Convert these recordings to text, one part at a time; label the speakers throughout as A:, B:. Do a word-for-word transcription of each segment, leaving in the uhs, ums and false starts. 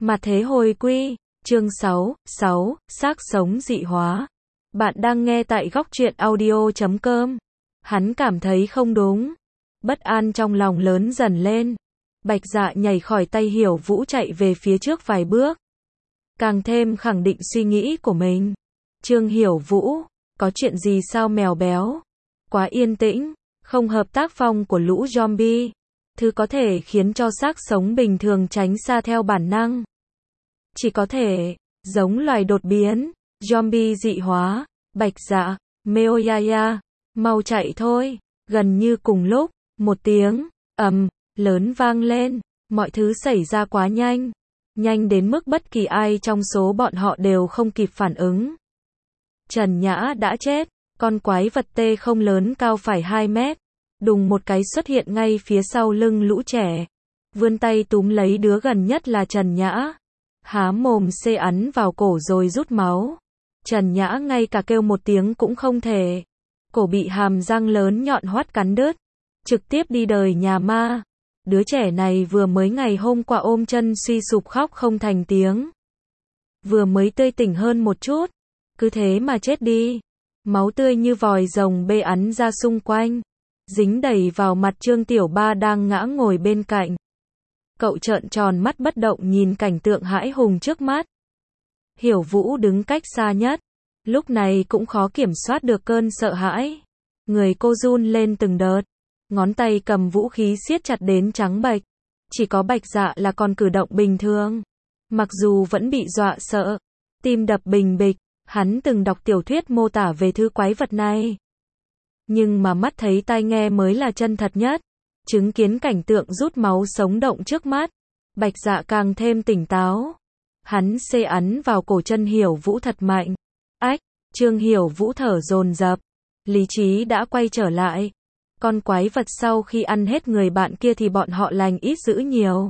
A: Mặt thế hồi quy, chương sáu, sáu, xác sống dị hóa. Bạn đang nghe tại góc truyện audio chấm com. Hắn cảm thấy không đúng. Bất an trong lòng lớn dần lên. Bạch Dạ nhảy khỏi tay Hiểu Vũ chạy về phía trước vài bước. Càng thêm khẳng định suy nghĩ của mình. Trương Hiểu Vũ, có chuyện gì sao mèo béo? Quá yên tĩnh, không hợp tác phong của lũ zombie. Thứ có thể khiến cho xác sống bình thường tránh xa theo bản năng. Chỉ có thể, giống loài đột biến, zombie dị hóa, Bạch Dạ, Meoyaya, mau chạy thôi. Gần như cùng lúc, một tiếng, ầm, lớn vang lên, mọi thứ xảy ra quá nhanh. Nhanh đến mức bất kỳ ai trong số bọn họ đều không kịp phản ứng. Trần Nhã đã chết, con quái vật tê không lớn cao phải hai mét. Đùng một cái xuất hiện ngay phía sau lưng lũ trẻ. Vươn tay túm lấy đứa gần nhất là Trần Nhã. Há mồm xê ắn vào cổ rồi rút máu. Trần Nhã ngay cả kêu một tiếng cũng không thể. Cổ bị hàm răng lớn nhọn hoắt cắn đứt. Trực tiếp đi đời nhà ma. Đứa trẻ này vừa mới ngày hôm qua ôm chân suy sụp khóc không thành tiếng. Vừa mới tươi tỉnh hơn một chút. Cứ thế mà chết đi. Máu tươi như vòi rồng bê ắn ra xung quanh. Dính đầy vào mặt Trương Tiểu Ba đang ngã ngồi bên cạnh. Cậu trợn tròn mắt bất động nhìn cảnh tượng hãi hùng trước mắt. Hiểu Vũ đứng cách xa nhất. Lúc này cũng khó kiểm soát được cơn sợ hãi. Người cô run lên từng đợt. Ngón tay cầm vũ khí siết chặt đến trắng bệch. Chỉ có Bạch Dạ là còn cử động bình thường. Mặc dù vẫn bị dọa sợ. Tim đập bình bịch. Hắn từng đọc tiểu thuyết mô tả về thứ quái vật này. Nhưng mà mắt thấy tai nghe mới là chân thật nhất. Chứng kiến cảnh tượng rút máu sống động trước mắt. Bạch Dạ càng thêm tỉnh táo. Hắn xê ắn vào cổ chân Hiểu Vũ thật mạnh. Ách, Trương Hiểu Vũ thở dồn dập. Lý trí đã quay trở lại. Con quái vật sau khi ăn hết người bạn kia thì bọn họ lành ít dữ nhiều.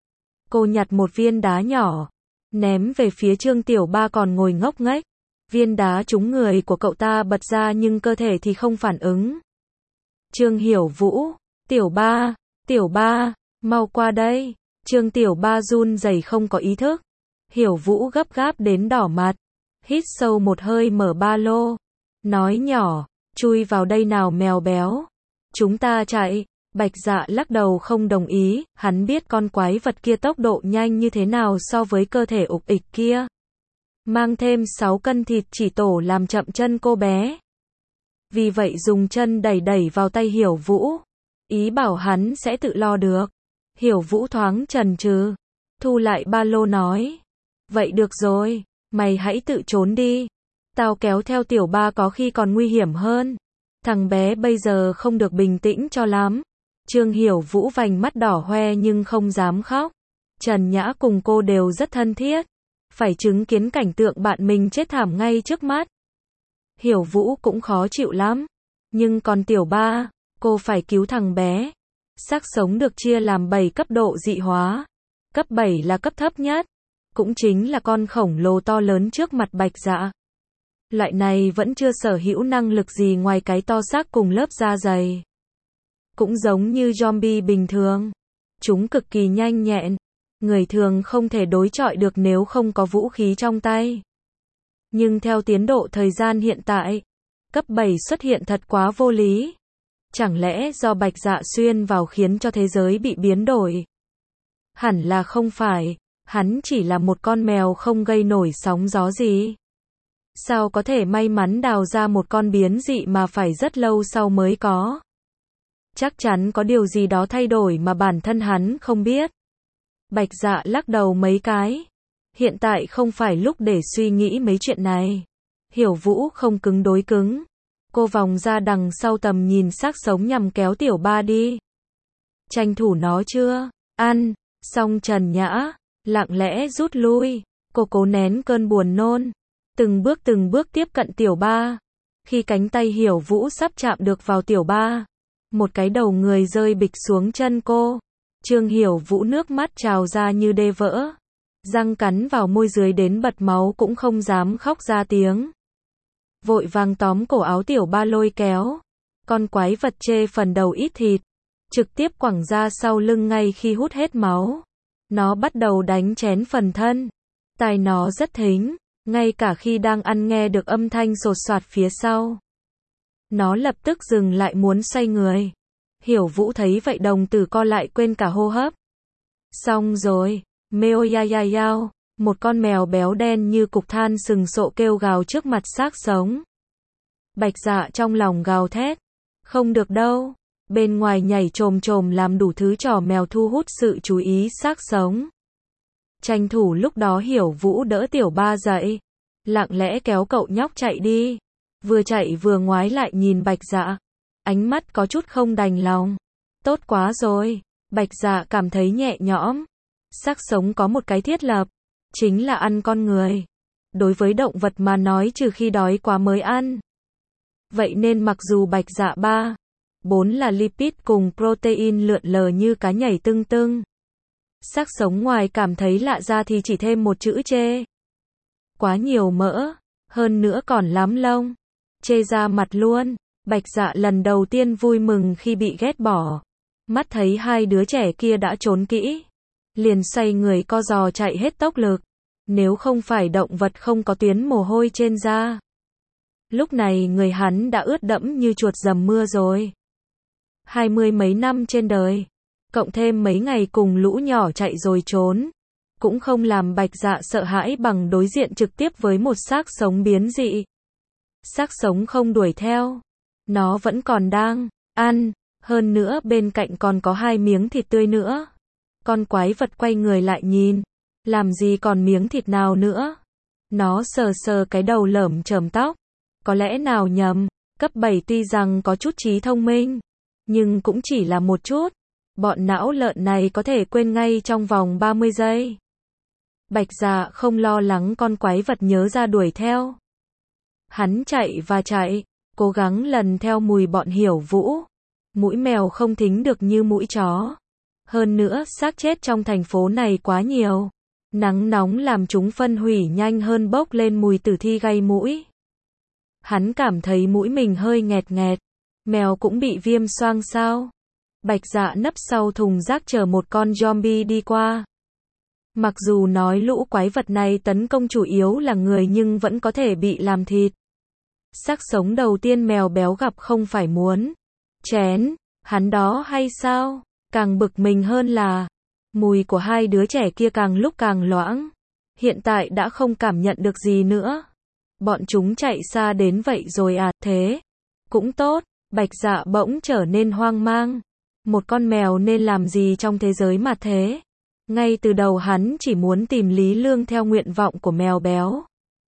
A: Cô nhặt một viên đá nhỏ. Ném về phía Trương Tiểu Ba còn ngồi ngốc nghếch. Viên đá trúng người của cậu ta bật ra nhưng cơ thể thì không phản ứng. Trương Hiểu Vũ, Tiểu Ba, Tiểu Ba, mau qua đây. Trương Tiểu Ba run rẩy không có ý thức. Hiểu Vũ gấp gáp đến đỏ mặt. Hít sâu một hơi mở ba lô. Nói nhỏ, chui vào đây nào mèo béo. Chúng ta chạy. Bạch Dạ lắc đầu không đồng ý. Hắn biết con quái vật kia tốc độ nhanh như thế nào so với cơ thể ục ịch kia. Mang thêm sáu cân thịt chỉ tổ làm chậm chân cô bé. Vì vậy dùng chân đẩy đẩy vào tay Hiểu Vũ. Ý bảo hắn sẽ tự lo được. Hiểu Vũ thoáng chần chừ. Thu lại ba lô nói. Vậy được rồi, mày hãy tự trốn đi. Tao kéo theo Tiểu Ba có khi còn nguy hiểm hơn. Thằng bé bây giờ không được bình tĩnh cho lắm. Trương Hiểu Vũ vành mắt đỏ hoe nhưng không dám khóc. Trần Nhã cùng cô đều rất thân thiết. Phải chứng kiến cảnh tượng bạn mình chết thảm ngay trước mắt. Hiểu Vũ cũng khó chịu lắm. Nhưng còn Tiểu Ba, cô phải cứu thằng bé. Xác sống được chia làm bảy cấp độ dị hóa. Cấp bảy là cấp thấp nhất. Cũng chính là con khổng lồ to lớn trước mặt Bạch Dạ. Loại này vẫn chưa sở hữu năng lực gì ngoài cái to xác cùng lớp da dày. Cũng giống như zombie bình thường. Chúng cực kỳ nhanh nhẹn. Người thường không thể đối chọi được nếu không có vũ khí trong tay. Nhưng theo tiến độ thời gian hiện tại, cấp bảy xuất hiện thật quá vô lý. Chẳng lẽ do Bạch Dạ xuyên vào khiến cho thế giới bị biến đổi? Hẳn là không phải, hắn chỉ là một con mèo không gây nổi sóng gió gì. Sao có thể may mắn đào ra một con biến dị mà phải rất lâu sau mới có? Chắc chắn có điều gì đó thay đổi mà bản thân hắn không biết. Bạch Dạ lắc đầu mấy cái. Hiện tại không phải lúc để suy nghĩ mấy chuyện này. Hiểu Vũ không cứng đối cứng. Cô vòng ra đằng sau tầm nhìn xác sống nhằm kéo Tiểu Ba đi. Tranh thủ nó chưa? Ăn. Xong Trần Nhã lặng lẽ rút lui. Cô cố nén cơn buồn nôn. Từng bước từng bước tiếp cận Tiểu Ba. Khi cánh tay Hiểu Vũ sắp chạm được vào Tiểu Ba, một cái đầu người rơi bịch xuống chân cô. Trương Hiểu Vũ nước mắt trào ra như đê vỡ. Răng cắn vào môi dưới đến bật máu cũng không dám khóc ra tiếng. Vội vàng tóm cổ áo Tiểu Ba lôi kéo. Con quái vật chê phần đầu ít thịt. Trực tiếp quẳng ra sau lưng ngay khi hút hết máu. Nó bắt đầu đánh chén phần thân. Tai nó rất thính, ngay cả khi đang ăn nghe được âm thanh sột soạt phía sau. Nó lập tức dừng lại muốn xoay người. Hiểu Vũ thấy vậy đồng tử co lại quên cả hô hấp. Xong rồi, meo ya ya yao, một con mèo béo đen như cục than sừng sộ kêu gào trước mặt xác sống. Bạch Dạ trong lòng gào thét. Không được đâu. Bên ngoài nhảy chồm chồm làm đủ thứ trò mèo thu hút sự chú ý xác sống. Tranh thủ lúc đó Hiểu Vũ đỡ Tiểu Ba dậy. Lặng lẽ kéo cậu nhóc chạy đi. Vừa chạy vừa ngoái lại nhìn Bạch Dạ. Ánh mắt có chút không đành lòng. Tốt quá rồi. Bạch Dạ cảm thấy nhẹ nhõm. Xác sống có một cái thiết lập. Chính là ăn con người. Đối với động vật mà nói trừ khi đói quá mới ăn. Vậy nên mặc dù Bạch Dạ ba, bốn là lipid cùng protein lượn lờ như cá nhảy tưng tưng. Xác sống ngoài cảm thấy lạ ra thì chỉ thêm một chữ chê. Quá nhiều mỡ, hơn nữa còn lắm lông. Chê ra mặt luôn. Bạch Dạ lần đầu tiên vui mừng khi bị ghét bỏ. Mắt thấy hai đứa trẻ kia đã trốn kỹ. Liền xoay người co giò chạy hết tốc lực. Nếu không phải động vật không có tuyến mồ hôi trên da. Lúc này người hắn đã ướt đẫm như chuột dầm mưa rồi. Hai mươi mấy năm trên đời. Cộng thêm mấy ngày cùng lũ nhỏ chạy rồi trốn. Cũng không làm Bạch Dạ sợ hãi bằng đối diện trực tiếp với một xác sống biến dị. Xác sống không đuổi theo. Nó vẫn còn đang ăn. Hơn nữa bên cạnh còn có hai miếng thịt tươi nữa. Con quái vật quay người lại nhìn. Làm gì còn miếng thịt nào nữa. Nó sờ sờ cái đầu lởm chởm tóc. Có lẽ nào nhầm. Cấp bảy tuy rằng có chút trí thông minh. Nhưng cũng chỉ là một chút. Bọn não lợn này có thể quên ngay trong vòng ba mươi giây. Bạch Dạ không lo lắng con quái vật nhớ ra đuổi theo. Hắn chạy và chạy. Cố gắng lần theo mùi bọn Hiểu Vũ. Mũi mèo không thính được như mũi chó. Hơn nữa, xác chết trong thành phố này quá nhiều. Nắng nóng làm chúng phân hủy nhanh hơn bốc lên mùi tử thi gây mũi. Hắn cảm thấy mũi mình hơi nghẹt nghẹt. Mèo cũng bị viêm xoang sao? Bạch Dạ nấp sau thùng rác chờ một con zombie đi qua. Mặc dù nói lũ quái vật này tấn công chủ yếu là người nhưng vẫn có thể bị làm thịt. Xác sống đầu tiên mèo béo gặp không phải muốn chén hắn đó hay sao? Càng bực mình hơn là mùi của hai đứa trẻ kia càng lúc càng loãng. Hiện tại đã không cảm nhận được gì nữa. Bọn chúng chạy xa đến vậy rồi à, thế cũng tốt. Bạch Dạ bỗng trở nên hoang mang. Một con mèo nên làm gì trong thế giới mà thế? Ngay từ đầu hắn chỉ muốn tìm Lý Lương theo nguyện vọng của mèo béo.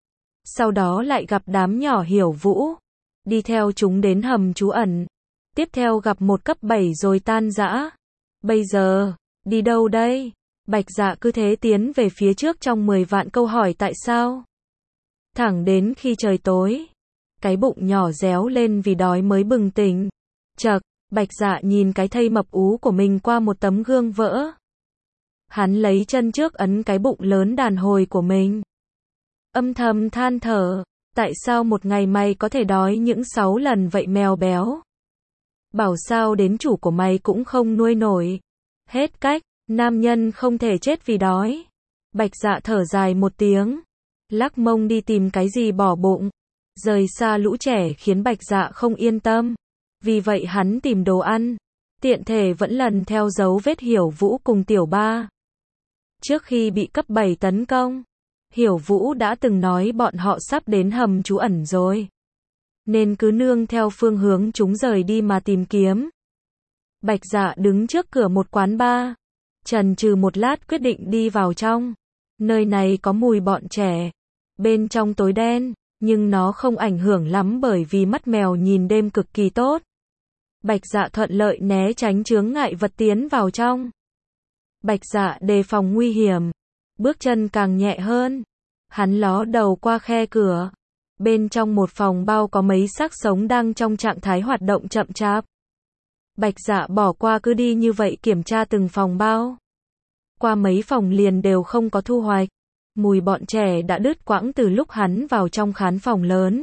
A: Sau đó lại gặp đám nhỏ Hiểu Vũ. Đi theo chúng đến hầm trú ẩn. Tiếp theo gặp một cấp bảy rồi tan rã. Bây giờ, đi đâu đây? Bạch Dạ cứ thế tiến về phía trước trong mười vạn câu hỏi tại sao. Thẳng đến khi trời tối. Cái bụng nhỏ réo lên vì đói mới bừng tỉnh. Chậc, Bạch Dạ nhìn cái thây mập ú của mình qua một tấm gương vỡ. Hắn lấy chân trước ấn cái bụng lớn đàn hồi của mình. Âm thầm than thở, tại sao một ngày mày có thể đói những sáu lần vậy mèo béo? Bảo sao đến chủ của mày cũng không nuôi nổi. Hết cách, nam nhân không thể chết vì đói. Bạch Dạ thở dài một tiếng, lắc mông đi tìm cái gì bỏ bụng. Rời xa lũ trẻ khiến Bạch Dạ không yên tâm. Vì vậy hắn tìm đồ ăn, tiện thể vẫn lần theo dấu vết Hiểu Vũ cùng Tiểu Ba. Trước khi bị cấp bảy tấn công, Hiểu Vũ đã từng nói bọn họ sắp đến hầm trú ẩn rồi. Nên cứ nương theo phương hướng chúng rời đi mà tìm kiếm. Bạch Dạ đứng trước cửa một quán bar. Chần chừ một lát quyết định đi vào trong. Nơi này có mùi bọn trẻ. Bên trong tối đen, nhưng nó không ảnh hưởng lắm bởi vì mắt mèo nhìn đêm cực kỳ tốt. Bạch Dạ thuận lợi né tránh chướng ngại vật tiến vào trong. Bạch Dạ đề phòng nguy hiểm. Bước chân càng nhẹ hơn. Hắn ló đầu qua khe cửa. Bên trong một phòng bao có mấy xác sống đang trong trạng thái hoạt động chậm chạp. Bạch Dạ bỏ qua cứ đi như vậy kiểm tra từng phòng bao. Qua mấy phòng liền đều không có thu hoạch. Mùi bọn trẻ đã đứt quãng từ lúc hắn vào trong khán phòng lớn.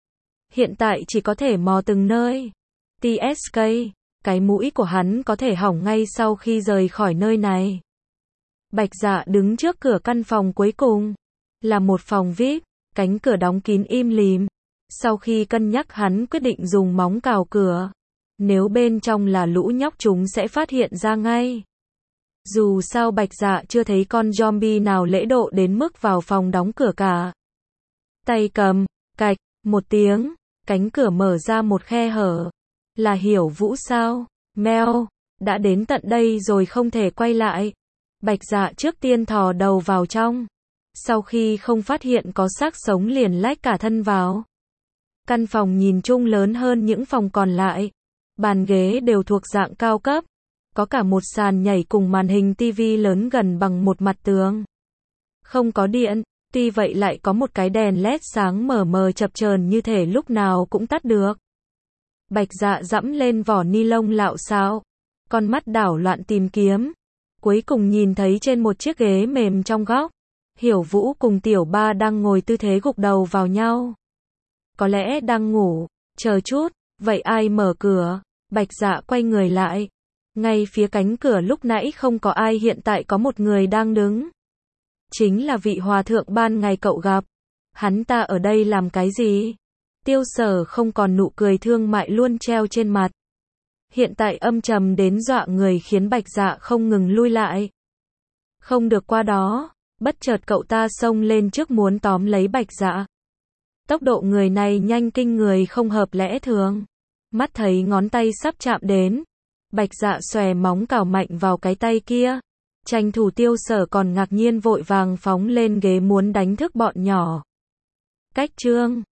A: Hiện tại chỉ có thể mò từng nơi. tê ét ca, cái mũi của hắn có thể hỏng ngay sau khi rời khỏi nơi này. Bạch Dạ đứng trước cửa căn phòng cuối cùng. Là một phòng vi ai pi, cánh cửa đóng kín im lìm. Sau khi cân nhắc hắn quyết định dùng móng cào cửa. Nếu bên trong là lũ nhóc chúng sẽ phát hiện ra ngay. Dù sao Bạch Dạ chưa thấy con zombie nào lễ độ đến mức vào phòng đóng cửa cả. Tay cầm, cạch, một tiếng, cánh cửa mở ra một khe hở. Là Hiểu Vũ sao? Mèo, đã đến tận đây rồi không thể quay lại. Bạch Dạ trước tiên thò đầu vào trong. Sau khi không phát hiện có xác sống liền lách cả thân vào. Căn phòng nhìn chung lớn hơn những phòng còn lại. Bàn ghế đều thuộc dạng cao cấp. Có cả một sàn nhảy cùng màn hình tivi lớn gần bằng một mặt tường. Không có điện, tuy vậy lại có một cái đèn led sáng mờ mờ chập chờn như thể lúc nào cũng tắt được. Bạch Dạ dẫm lên vỏ ni lông lạo xạo, con mắt đảo loạn tìm kiếm. Cuối cùng nhìn thấy trên một chiếc ghế mềm trong góc, Hiểu Vũ cùng Tiểu Ba đang ngồi tư thế gục đầu vào nhau. Có lẽ đang ngủ, chờ chút, vậy ai mở cửa? Bạch Dạ quay người lại. Ngay phía cánh cửa lúc nãy không có ai, hiện tại có một người đang đứng. Chính là vị hòa thượng ban ngày cậu gặp. Hắn ta ở đây làm cái gì? Tiêu Sở không còn nụ cười thương mại luôn treo trên mặt. Hiện tại âm trầm đến dọa người khiến Bạch Dạ không ngừng lui lại. Không được qua đó, bất chợt cậu ta xông lên trước muốn tóm lấy Bạch Dạ. Tốc độ người này nhanh kinh người không hợp lẽ thường. Mắt thấy ngón tay sắp chạm đến. Bạch Dạ xòe móng cào mạnh vào cái tay kia. Tranh thủ Tiêu Sở còn ngạc nhiên vội vàng phóng lên ghế muốn đánh thức bọn nhỏ. Cách chương